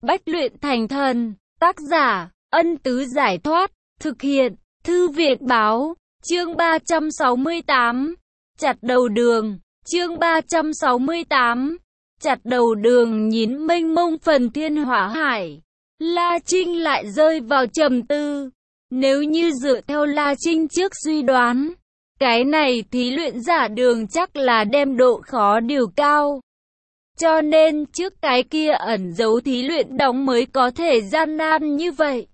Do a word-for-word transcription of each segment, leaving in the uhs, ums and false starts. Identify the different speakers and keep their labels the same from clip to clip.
Speaker 1: Bách luyện thành thần. Tác giả, Ân Tứ Giải Thoát. Thực hiện, Thư Viện Báo. Chương ba trăm sáu mươi tám. Chặt đầu đường. Chương ba trăm sáu mươi tám. Chặt đầu đường. Nhìn mênh mông phần thiên hỏa hải, La Trinh lại rơi vào trầm tư. Nếu như dựa theo La Trinh trước suy đoán, cái này thí luyện giả đường chắc là đem độ khó điều cao. Cho nên trước cái kia ẩn giấu thí luyện đóng mới có thể gian nan như vậy.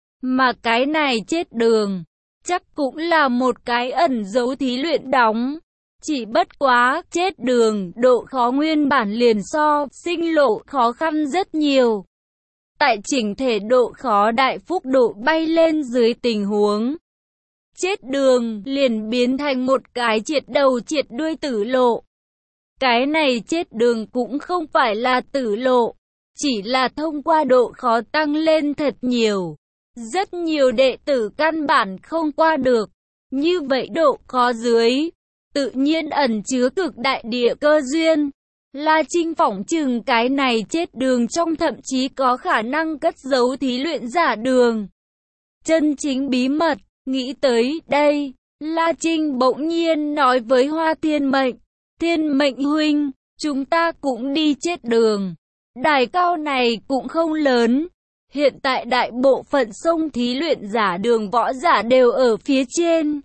Speaker 1: Mà cái này chết đường, chắc cũng là một cái ẩn giấu thí luyện đóng. Chỉ bất quá, chết đường, độ khó nguyên bản liền so, sinh lộ khó khăn rất nhiều. Tại chỉnh thể độ khó đại phúc độ bay lên dưới tình huống chết đường, liền biến thành một cái triệt đầu triệt đuôi tử lộ. Cái này chết đường cũng không phải là tử lộ, chỉ là thông qua độ khó tăng lên thật nhiều. Rất nhiều đệ tử căn bản không qua được. Như vậy độ khó dưới, tự nhiên ẩn chứa cực đại địa cơ duyên. La Trinh phỏng chừng cái này chết đường trong thậm chí có khả năng cất giấu thí luyện giả đường chân chính bí mật. Nghĩ tới đây, La Trinh bỗng nhiên nói với Hoa Thiên Mệnh, Thiên Mệnh huynh, chúng ta cũng đi chết đường. Đài cao này cũng không lớn. Hiện tại đại bộ phận sông thí luyện giả đường võ giả đều ở phía trên.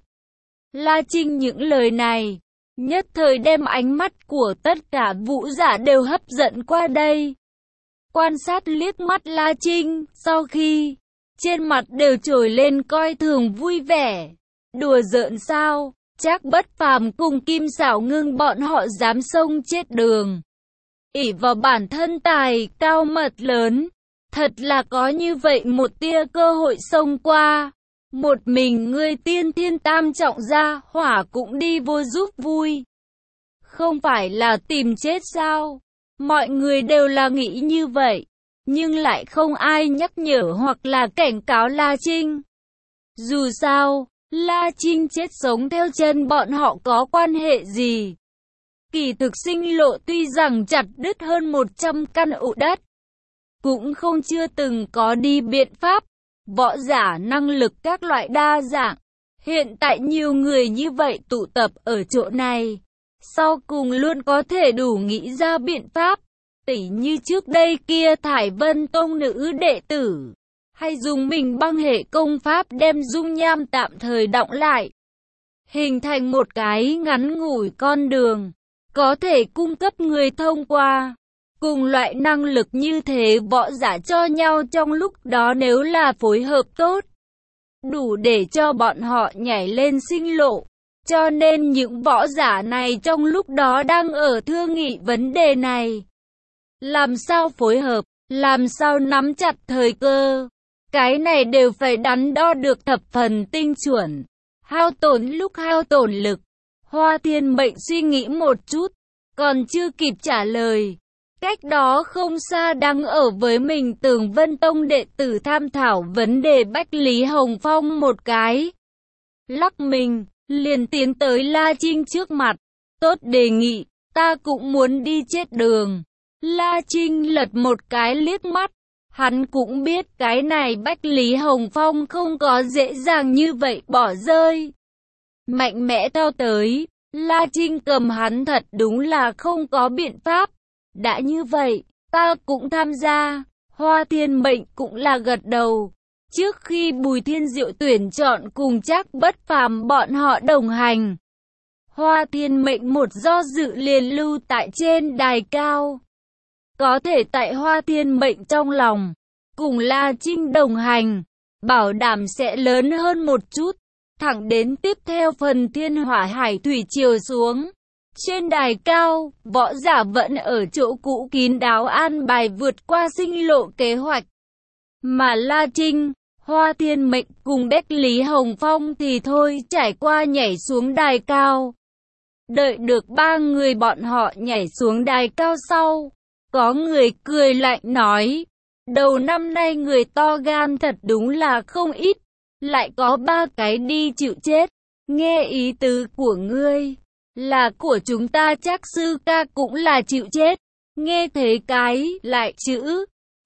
Speaker 1: La Trinh những lời này, nhất thời đem ánh mắt của tất cả vũ giả đều hấp dẫn qua đây. Quan sát liếc mắt La Trinh, sau khi trên mặt đều trồi lên coi thường vui vẻ. Đùa giỡn sao, chắc Bất Phàm cùng Kim Xảo Ngưng bọn họ dám xông chết đường. ỷ vào bản thân tài cao mật lớn, thật là có như vậy một tia cơ hội xông qua. Một mình ngươi tiên thiên tam trọng ra hỏa cũng đi vô giúp vui. Không phải là tìm chết sao? Mọi người đều là nghĩ như vậy, nhưng lại không ai nhắc nhở hoặc là cảnh cáo La Trinh. Dù sao, La Trinh chết sống theo chân bọn họ có quan hệ gì? Kỳ thực sinh lộ tuy rằng chặt đứt hơn một trăm căn ụ đất, cũng không chưa từng có đi biện pháp. Võ giả năng lực các loại đa dạng. Hiện tại nhiều người như vậy tụ tập ở chỗ này, sau cùng luôn có thể đủ nghĩ ra biện pháp. Tỉ như trước đây kia Thải Vân Tông nữ đệ tử, hay dùng mình băng hệ công pháp đem dung nham tạm thời đọng lại, hình thành một cái ngắn ngủi con đường, có thể cung cấp người thông qua. Cùng loại năng lực như thế võ giả cho nhau trong lúc đó nếu là phối hợp tốt, đủ để cho bọn họ nhảy lên sinh lộ. Cho nên những võ giả này trong lúc đó đang ở thương nghị vấn đề này. Làm sao phối hợp, làm sao nắm chặt thời cơ, cái này đều phải đắn đo được thập phần tinh chuẩn. Hao tổn lúc hao tổn lực. Hoa Thiên Mệnh suy nghĩ một chút, còn chưa kịp trả lời. Cách đó không xa đang ở với mình Tường Vân Tông đệ tử tham thảo vấn đề Bách Lý Hồng Phong một cái. Lắc mình, liền tiến tới La Trinh trước mặt. Tốt đề nghị, ta cũng muốn đi chết đường. La Trinh lật một cái liếc mắt. Hắn cũng biết cái này Bách Lý Hồng Phong không có dễ dàng như vậy bỏ rơi. Mạnh mẽ theo tới, La Trinh cầm hắn thật đúng là không có biện pháp. Đã như vậy, ta cũng tham gia. Hoa Thiên Mệnh cũng là gật đầu. Trước khi Bùi Thiên Diệu tuyển chọn cùng chắc Bất Phàm bọn họ đồng hành, Hoa Thiên Mệnh một do dự liền lưu tại trên đài cao. Có thể tại Hoa Thiên Mệnh trong lòng, cùng La Trinh đồng hành, bảo đảm sẽ lớn hơn một chút. Thẳng đến tiếp theo phần thiên hỏa hải thủy triều xuống. Trên đài cao, võ giả vẫn ở chỗ cũ kín đáo an bài vượt qua sinh lộ kế hoạch. Mà La Trinh, Hoa Thiên Mệnh cùng Bách Lý Hồng Phong thì thôi trải qua nhảy xuống đài cao. Đợi được ba người bọn họ nhảy xuống đài cao sau, có người cười lạnh nói, đầu năm nay người to gan thật đúng là không ít, lại có ba cái đi chịu chết. Nghe ý tứ của ngươi, là của chúng ta chắc sư ca cũng là chịu chết. Nghe thấy cái lại chữ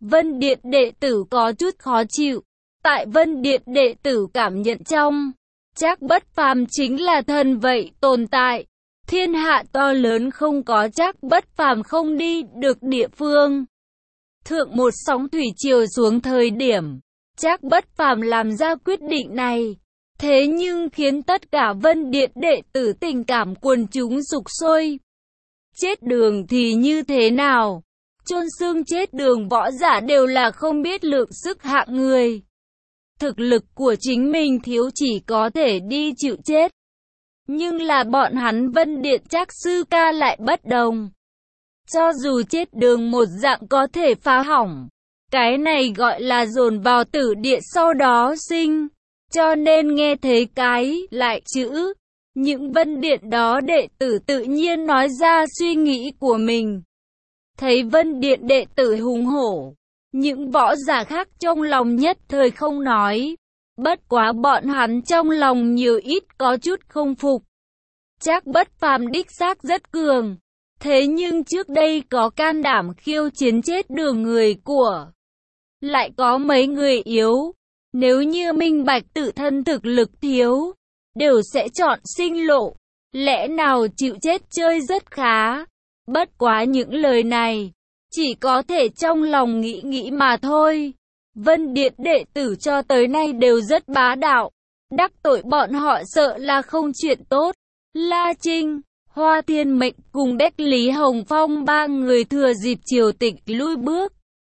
Speaker 1: Vân Điện đệ tử có chút khó chịu. Tại Vân Điện đệ tử cảm nhận trong, Trác Bất Phàm chính là thần vậy tồn tại. Thiên hạ to lớn không có Trác Bất Phàm không đi được địa phương. Thượng một sóng thủy triều xuống thời điểm, Trác Bất Phàm làm ra quyết định này. Thế nhưng khiến tất cả Vân Điện đệ tử tình cảm quần chúng sục sôi. Chết đường thì như thế nào? Chôn xương chết đường võ giả đều là không biết lượng sức hạng người. Thực lực của chính mình thiếu chỉ có thể đi chịu chết. Nhưng là bọn hắn Vân Điện Trác sư ca lại bất đồng. Cho dù chết đường một dạng có thể phá hỏng. Cái này gọi là dồn vào tử địa sau đó sinh. Cho nên nghe thấy cái lại chữ. Những Vân Điện đó đệ tử tự nhiên nói ra suy nghĩ của mình. Thấy Vân Điện đệ tử hùng hổ. Những võ giả khác trong lòng nhất thời không nói. Bất quá bọn hắn trong lòng nhiều ít có chút không phục. Trác Bất Phàm đích xác rất cường. Thế nhưng trước đây có can đảm khiêu chiến chết đường người của. Lại có mấy người yếu. Nếu như minh bạch tự thân thực lực thiếu, đều sẽ chọn sinh lộ. Lẽ nào chịu chết chơi rất khá. Bất quá những lời này, chỉ có thể trong lòng nghĩ nghĩ mà thôi. Vân Điện đệ tử cho tới nay đều rất bá đạo. Đắc tội bọn họ sợ là không chuyện tốt. La Trinh, Hoa Thiên Mệnh cùng Bách Lý Hồng Phong ba người thừa dịp triều tịch lui bước.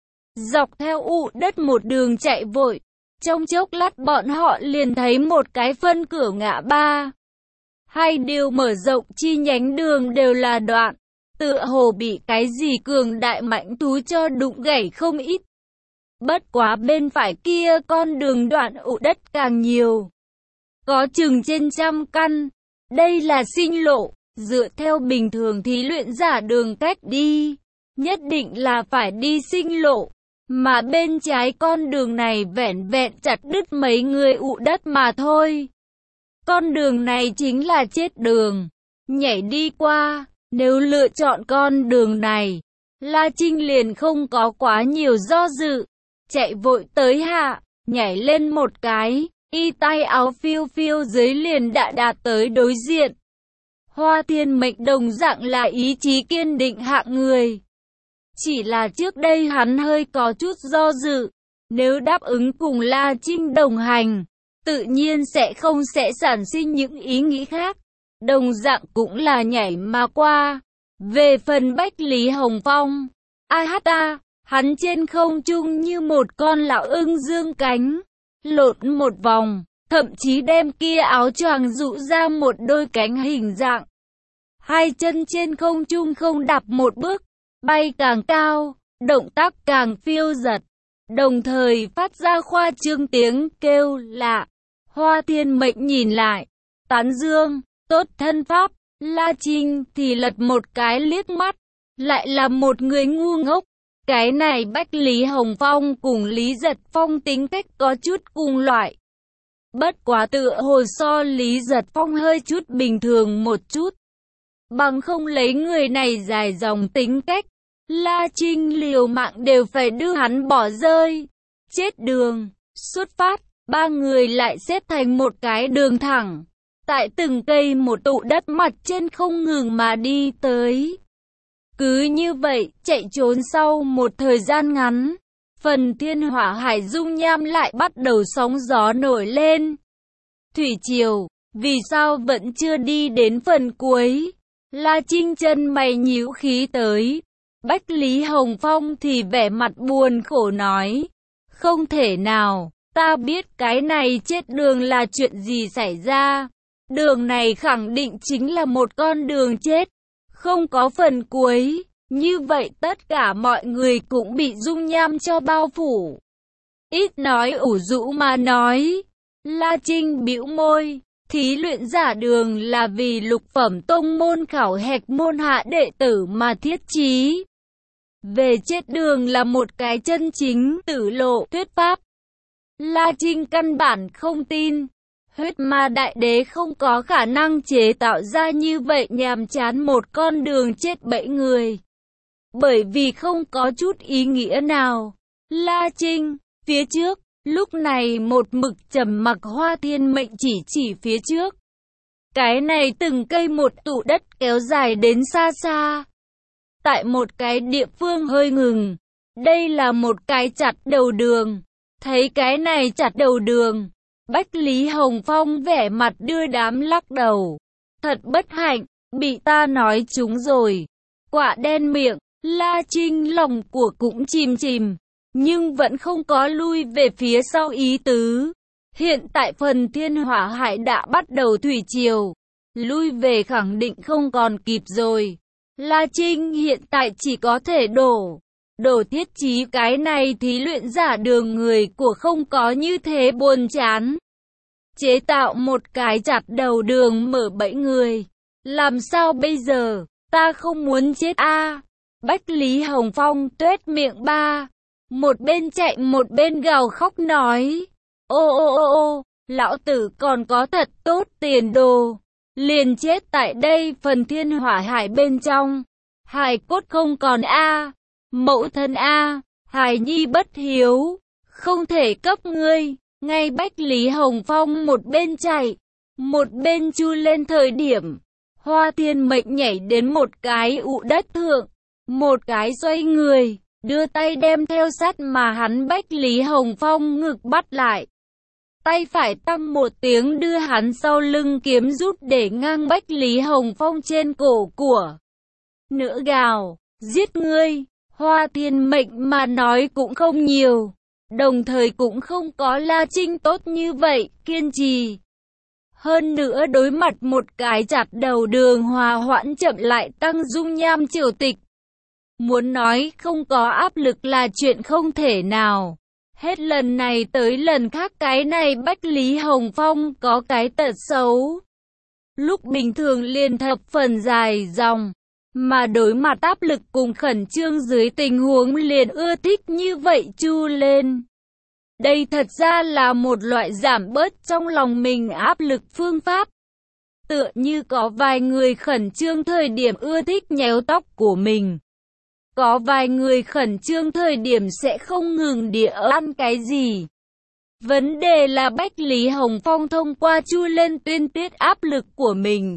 Speaker 1: Dọc theo ụ đất một đường chạy vội. Trong chốc lát bọn họ liền thấy một cái phân cửa ngã ba. Hai điều mở rộng chi nhánh đường đều là đoạn. Tựa hồ bị cái gì cường đại mãnh thú cho đụng gãy không ít. Bất quá bên phải kia con đường đoạn ụ đất càng nhiều. Có chừng trên trăm căn. Đây là sinh lộ. Dựa theo bình thường thí luyện giả đường cách đi. Nhất định là phải đi sinh lộ. Mà bên trái con đường này vẻn vẹn chặt đứt mấy người ụ đất mà thôi. Con đường này chính là chết đường. Nhảy đi qua. Nếu lựa chọn con đường này, La Trinh liền không có quá nhiều do dự. Chạy vội tới hạ, nhảy lên một cái, y tay áo phiêu phiêu dưới liền đã đạt tới đối diện. Hoa Thiên Mệnh đồng dạng là ý chí kiên định hạng người. Chỉ là trước đây hắn hơi có chút do dự. Nếu đáp ứng cùng La Trinh đồng hành, tự nhiên sẽ không sẽ sản sinh những ý nghĩ khác. Đồng dạng cũng là nhảy mà qua. Về phần Bách Lý Hồng Phong, ai hát ta, hắn trên không trung như một con lão ưng dương cánh, lộn một vòng, thậm chí đem kia áo choàng dụ ra một đôi cánh hình dạng. Hai chân trên không trung không đạp một bước, bay càng cao, động tác càng phiêu dật, đồng thời phát ra khoa trương tiếng kêu lạ. Hoa Thiên Mệnh nhìn lại, tán dương. Tốt thân pháp, La Trinh thì lật một cái liếc mắt, lại là một người ngu ngốc. Cái này Bách Lý Hồng Phong cùng Lý Giật Phong tính cách có chút cùng loại. Bất quá tựa hồ so Lý Giật Phong hơi chút bình thường một chút. Bằng không lấy người này dài dòng tính cách, La Trinh liều mạng đều phải đưa hắn bỏ rơi. Chết đường, xuất phát, ba người lại xếp thành một cái đường thẳng. Tại từng cây một tụ đất mặt trên không ngừng mà đi tới. Cứ như vậy, chạy trốn sau một thời gian ngắn, phần thiên hỏa hải dung nham lại bắt đầu sóng gió nổi lên. Thủy triều, vì sao vẫn chưa đi đến phần cuối? La Trinh chân mày nhíu khí tới. Bách Lý Hồng Phong thì vẻ mặt buồn khổ nói. Không thể nào, ta biết cái này chết đường là chuyện gì xảy ra. Đường này khẳng định chính là một con đường chết, không có phần cuối, như vậy tất cả mọi người cũng bị dung nham cho bao phủ. Ít nói ủ rũ mà nói, La Trinh bĩu môi, thí luyện giả đường là vì lục phẩm tông môn khảo hạch môn hạ đệ tử mà thiết chí. Về chết đường là một cái chân chính tử lộ thuyết pháp. La Trinh căn bản không tin. Huyết ma đại đế không có khả năng chế tạo ra như vậy nhàm chán một con đường chết bẫy người. Bởi vì không có chút ý nghĩa nào. La Trinh, phía trước, lúc này một mực trầm mặc Hoa Thiên Mệnh chỉ chỉ phía trước. Cái này từng cây một tụ đất kéo dài đến xa xa. Tại một cái địa phương hơi ngừng. Đây là một cái chặt đầu đường. Thấy cái này chặt đầu đường. Bách Lý Hồng Phong vẻ mặt đưa đám lắc đầu. Thật bất hạnh, bị ta nói trúng rồi. Quả đen miệng, La Trinh lòng của cũng chìm chìm. Nhưng vẫn không có lui về phía sau ý tứ. Hiện tại phần thiên hỏa hải đã bắt đầu thủy triều. Lui về khẳng định không còn kịp rồi. La Trinh hiện tại chỉ có thể đổ. Đổ Thiết Chí cái này thí luyện giả đường người của không có như thế buồn chán. Chế tạo một cái chặt đầu đường mở bẫy người. Làm sao bây giờ? Ta không muốn chết a. À, Bách Lý Hồng Phong tuét miệng ba. Một bên chạy một bên gào khóc nói. Ô ô ô ô, lão tử còn có thật tốt tiền đồ. Liền chết tại đây phần thiên hỏa hải bên trong. Hài cốt không còn a. À, mẫu thân a, à, hài nhi bất hiếu. Không thể cấp ngươi. Ngay Bách Lý Hồng Phong một bên chạy. Một bên chu lên thời điểm. Hoa Thiên Mệnh nhảy đến một cái ụ đất thượng. Một cái xoay người. Đưa tay đem theo sát mà hắn Bách Lý Hồng Phong ngực bắt lại. Tay phải tăng một tiếng đưa hắn sau lưng kiếm rút để ngang Bách Lý Hồng Phong trên cổ của. Nữ gào, giết ngươi, Hoa Thiên Mệnh mà nói cũng không nhiều. Đồng thời cũng không có La Trinh tốt như vậy, kiên trì. Hơn nữa đối mặt một cái chặt đầu đường hòa hoãn chậm lại tăng dung nham triều tịch. Muốn nói không có áp lực là chuyện không thể nào. Hết lần này tới lần khác cái này Bách Lý Hồng Phong có cái tật xấu. Lúc bình thường liền thập phần dài dòng. Mà đối mặt áp lực cùng khẩn trương dưới tình huống liền ưa thích như vậy chu lên. Đây thật ra là một loại giảm bớt trong lòng mình áp lực phương pháp. Tựa như có vài người khẩn trương thời điểm ưa thích nhéo tóc của mình. Có vài người khẩn trương thời điểm sẽ không ngừng địa ăn cái gì. Vấn đề là Bách Lý Hồng Phong thông qua chu lên tuyên tiết áp lực của mình.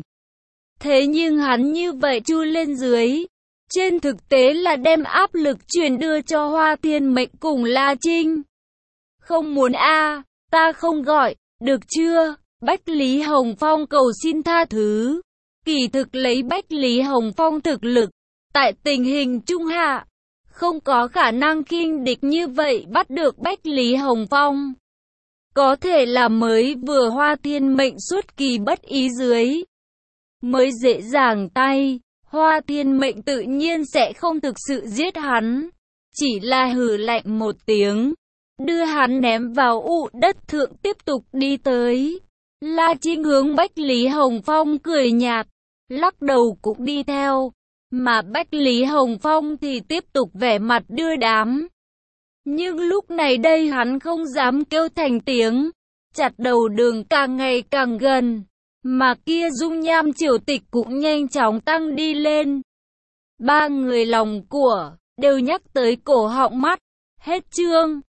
Speaker 1: Thế nhưng hắn như vậy chu lên dưới. Trên thực tế là đem áp lực truyền đưa cho Hoa Thiên Mệnh cùng La Trinh. Không muốn a, à, ta không gọi, được chưa? Bách Lý Hồng Phong cầu xin tha thứ. Kỳ thực lấy Bách Lý Hồng Phong thực lực. Tại tình hình trung hạ, không có khả năng khinh địch như vậy bắt được Bách Lý Hồng Phong. Có thể là mới vừa Hoa Thiên Mệnh xuất kỳ bất ý dưới. Mới dễ dàng tay, Hoa Thiên Mệnh tự nhiên sẽ không thực sự giết hắn. Chỉ là hừ lạnh một tiếng, đưa hắn ném vào ụ đất thượng tiếp tục đi tới. La Trinh hướng Bách Lý Hồng Phong cười nhạt, lắc đầu cũng đi theo. Mà Bách Lý Hồng Phong thì tiếp tục vẻ mặt đưa đám. Nhưng lúc này đây hắn không dám kêu thành tiếng. Chặt đầu đường càng ngày càng gần. Mà kia dung nham triều tịch cũng nhanh chóng tăng đi lên. Ba người lòng của đều nhắc tới cổ họng mắt. Hết chương.